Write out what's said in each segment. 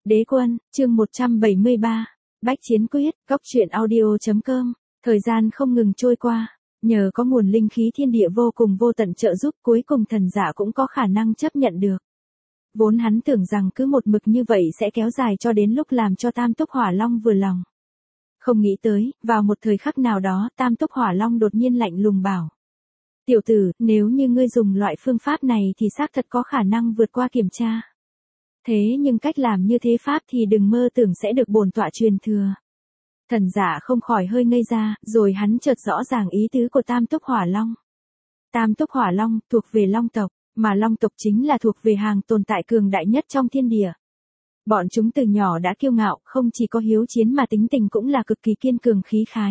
Đế quân, chương 173. Bách chiến quyết, góc truyện audio.com. Thời gian không ngừng trôi qua, nhờ có nguồn linh khí thiên địa vô cùng vô tận trợ giúp, cuối cùng thần giả cũng có khả năng chấp nhận được. Vốn hắn tưởng rằng cứ một mực như vậy sẽ kéo dài cho đến lúc làm cho Tam Túc Hỏa Long vừa lòng. Không nghĩ tới, vào một thời khắc nào đó, Tam Túc Hỏa Long đột nhiên lạnh lùng bảo: "Tiểu tử, nếu như ngươi dùng loại phương pháp này thì xác thật có khả năng vượt qua kiểm tra. Thế nhưng cách làm như thế pháp thì đừng mơ tưởng sẽ được bổn tọa truyền thừa." Thần giả không khỏi hơi ngây ra, rồi hắn chợt rõ ràng ý tứ của Tam Túc Hỏa Long. Tam Túc Hỏa Long thuộc về Long tộc, mà Long tộc chính là thuộc về hàng tồn tại cường đại nhất trong thiên địa. Bọn chúng từ nhỏ đã kiêu ngạo, không chỉ có hiếu chiến mà tính tình cũng là cực kỳ kiên cường khí khái.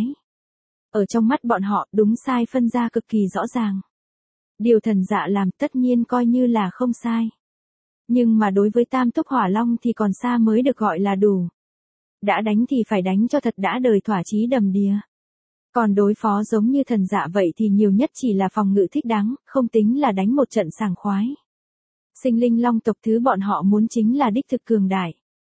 Ở trong mắt bọn họ, đúng sai phân ra cực kỳ rõ ràng. Điều thần dạ làm tất nhiên coi như là không sai. Nhưng mà đối với Tam Túc Hỏa Long thì còn xa mới được gọi là đủ. Đã đánh thì phải đánh cho thật đã đời thỏa chí đầm đìa. Còn đối phó giống như thần dạ vậy thì nhiều nhất chỉ là phòng ngự thích đáng, không tính là đánh một trận sảng khoái. Sinh linh long tộc thứ bọn họ muốn chính là đích thực cường đại.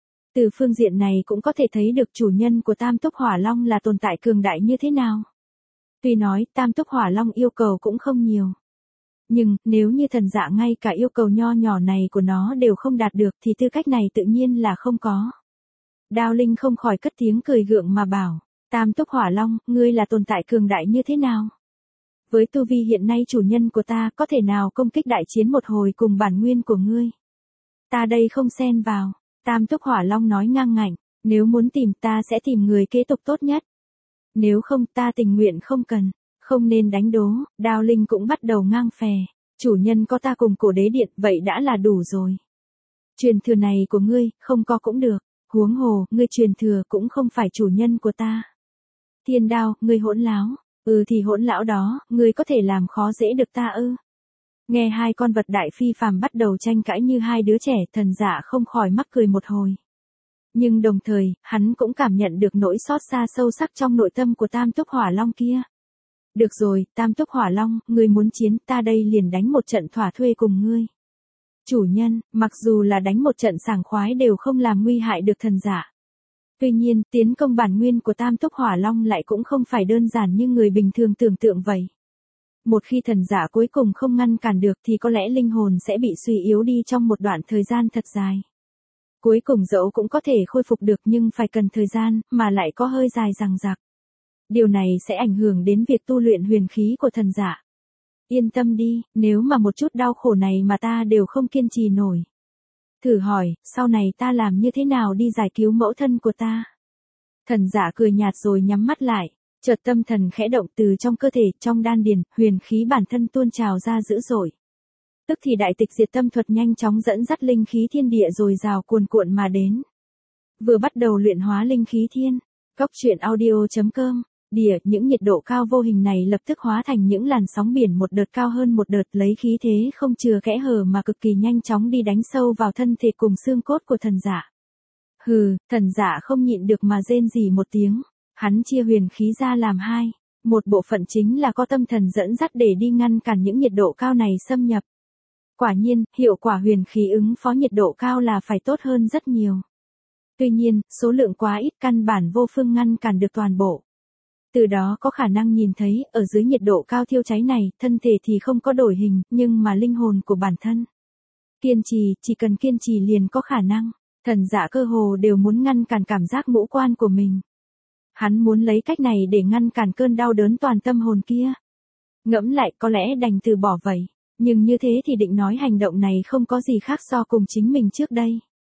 Từ phương diện này cũng có thể thấy được chủ nhân của Tam Túc Hỏa Long là tồn tại cường đại như thế nào. Tuy nói Tam Túc Hỏa Long yêu cầu cũng không nhiều. Nhưng, nếu như thần dạ ngay cả yêu cầu nho nhỏ này của nó đều không đạt được thì tư cách này tự nhiên là không có. Đao Linh không khỏi cất tiếng cười gượng mà bảo: "Tam Túc Hỏa Long, ngươi là tồn tại cường đại như thế nào? Với tu vi hiện nay chủ nhân của ta có thể nào công kích đại chiến một hồi cùng bản nguyên của ngươi? Ta đây không xen vào." Tam Túc Hỏa Long nói ngang ngạnh: "Nếu muốn tìm ta sẽ tìm người kế tục tốt nhất. Nếu không ta tình nguyện không cần, không nên đánh đố." Đao Linh cũng bắt đầu ngang phè: "Chủ nhân có ta cùng Cổ Đế Điện vậy đã là đủ rồi. Truyền thừa này của ngươi, không có cũng được. Huống hồ, ngươi truyền thừa cũng không phải chủ nhân của ta. Thiên Đao, ngươi hỗn láo." "Ừ thì hỗn lão đó, ngươi có thể làm khó dễ được ta ư?" Nghe hai con vật đại phi phàm bắt đầu tranh cãi như hai đứa trẻ, thần giả không khỏi mắc cười một hồi. Nhưng đồng thời, hắn cũng cảm nhận được nỗi xót xa sâu sắc trong nội tâm của Tam Túc Hỏa Long kia. "Được rồi, Tam Túc Hỏa Long, ngươi muốn chiến, ta đây liền đánh một trận thỏa thuê cùng ngươi." Chủ nhân, mặc dù là đánh một trận sảng khoái đều không làm nguy hại được thần giả. Tuy nhiên, tiến công bản nguyên của Tam Túc Hỏa Long lại cũng không phải đơn giản như người bình thường tưởng tượng vậy. Một khi thần giả cuối cùng không ngăn cản được thì có lẽ linh hồn sẽ bị suy yếu đi trong một đoạn thời gian thật dài. Cuối cùng dẫu cũng có thể khôi phục được nhưng phải cần thời gian, mà lại có hơi dài dằng dặc. Điều này sẽ ảnh hưởng đến việc tu luyện huyền khí của thần giả. Yên tâm đi, nếu mà một chút đau khổ này mà ta đều không kiên trì nổi. Thử hỏi, sau này ta làm như thế nào đi giải cứu mẫu thân của ta? Thần giả cười nhạt rồi nhắm mắt lại, chợt tâm thần khẽ động, từ trong cơ thể, trong đan điền, huyền khí bản thân tuôn trào ra dữ dội. Tức thì đại tịch diệt tâm thuật nhanh chóng dẫn dắt linh khí thiên địa dồi dào cuồn cuộn mà đến. Vừa bắt đầu luyện hóa linh khí thiên, góc truyện audio.com. Những nhiệt độ cao vô hình này lập tức hóa thành những làn sóng biển một đợt cao hơn một đợt, lấy khí thế không chừa kẽ hở mà cực kỳ nhanh chóng đi đánh sâu vào thân thể cùng xương cốt của thần giả. Hừ, thần giả không nhịn được mà rên rỉ một tiếng. Hắn chia huyền khí ra làm hai. Một bộ phận chính là có tâm thần dẫn dắt để đi ngăn cản những nhiệt độ cao này xâm nhập. Quả nhiên, hiệu quả huyền khí ứng phó nhiệt độ cao là phải tốt hơn rất nhiều. Tuy nhiên, số lượng quá ít, căn bản vô phương ngăn cản được toàn bộ. Từ đó có khả năng nhìn thấy, ở dưới nhiệt độ cao thiêu cháy này, thân thể thì không có đổi hình, nhưng mà linh hồn của bản thân. Kiên trì, chỉ cần kiên trì liền có khả năng. Thần giả cơ hồ đều muốn ngăn cản cảm giác ngũ quan của mình. Hắn muốn lấy cách này để ngăn cản cơn đau đớn toàn tâm hồn kia. Ngẫm lại có lẽ đành từ bỏ vậy. Nhưng như thế thì định nói hành động này không có gì khác so cùng chính mình trước đây.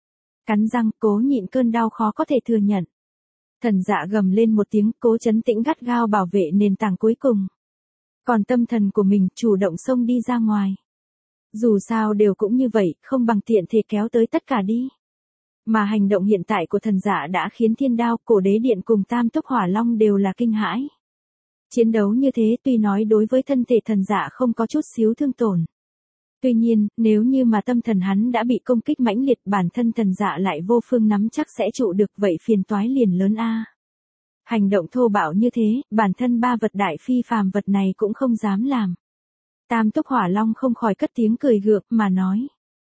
Cắn răng, cố nhịn cơn đau khó có thể thừa nhận. Thần dạ gầm lên một tiếng, cố trấn tĩnh gắt gao bảo vệ nền tảng cuối cùng. Còn tâm thần của mình chủ động xông đi ra ngoài. Dù sao đều cũng như vậy, không bằng tiện thể kéo tới tất cả đi. Mà hành động hiện tại của thần dạ đã khiến Thiên Đao, Cổ Đế Điện cùng Tam Túc Hỏa Long đều là kinh hãi. Chiến đấu như thế tuy nói đối với thân thể thần dạ không có chút xíu thương tổn. Tuy nhiên, nếu như mà tâm thần hắn đã bị công kích mãnh liệt, bản thân thần dạ lại vô phương nắm chắc sẽ trụ được, vậy phiền toái liền lớn a. Hành động thô bạo như thế, bản thân ba vật đại phi phàm vật này cũng không dám làm. Tam Túc Hỏa Long không khỏi cất tiếng cười gượng mà nói: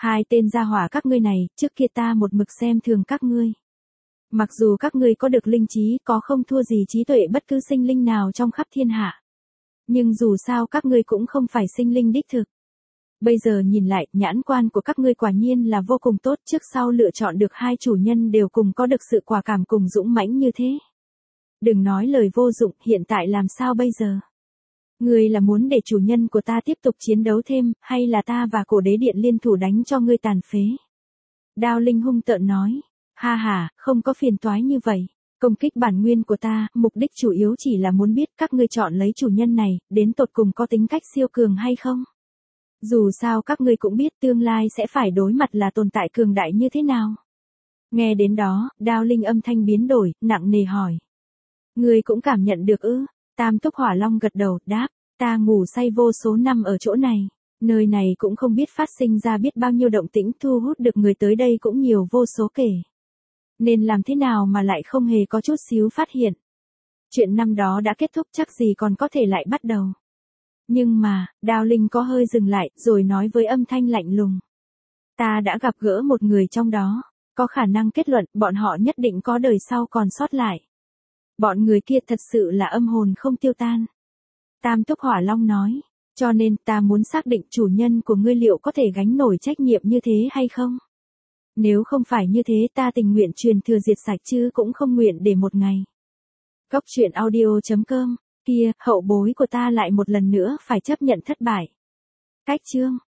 Hai tên gia hỏa các ngươi này, trước kia ta một mực xem thường các ngươi. Mặc dù các ngươi có được linh trí, có không thua gì trí tuệ bất cứ sinh linh nào trong khắp thiên hạ. Nhưng dù sao các ngươi cũng không phải sinh linh đích thực. Bây giờ nhìn lại, nhãn quan của các ngươi quả nhiên là vô cùng tốt, trước sau lựa chọn được hai chủ nhân đều cùng có được sự quả cảm cùng dũng mãnh như thế. Đừng nói lời vô dụng, hiện tại làm sao bây giờ? Ngươi là muốn để chủ nhân của ta tiếp tục chiến đấu thêm, hay là ta và cổ đế điện liên thủ đánh cho ngươi tàn phế? Đao Linh hung tợn nói, ha ha, không có phiền toái như vậy. Công kích bản nguyên của ta, mục đích chủ yếu chỉ là muốn biết các ngươi chọn lấy chủ nhân này, đến tột cùng có tính cách siêu cường hay không? Dù sao các ngươi cũng biết tương lai sẽ phải đối mặt là tồn tại cường đại như thế nào. Nghe đến đó, Đao Linh âm thanh biến đổi, nặng nề hỏi. Ngươi cũng cảm nhận được ư? Tam Túc Hỏa Long gật đầu, đáp, ta ngủ say vô số năm ở chỗ này. Nơi này cũng không biết phát sinh ra biết bao nhiêu động tĩnh, thu hút được người tới đây cũng nhiều vô số kể. Nên làm thế nào mà lại không hề có chút xíu phát hiện. Chuyện năm đó đã kết thúc, chắc gì còn có thể lại bắt đầu. Nhưng mà, Đao Linh có hơi dừng lại, rồi nói với âm thanh lạnh lùng. Ta đã gặp gỡ một người trong đó, có khả năng kết luận bọn họ nhất định có đời sau còn sót lại. Bọn người kia thật sự là âm hồn không tiêu tan. Tam Túc Hỏa Long nói, cho nên ta muốn xác định chủ nhân của ngươi liệu có thể gánh nổi trách nhiệm như thế hay không. Nếu không phải như thế ta tình nguyện truyền thừa diệt sạch chứ cũng không nguyện để một ngày. Cốc truyện audio.com, kia, hậu bối của ta lại một lần nữa phải chấp nhận thất bại. Cách chương.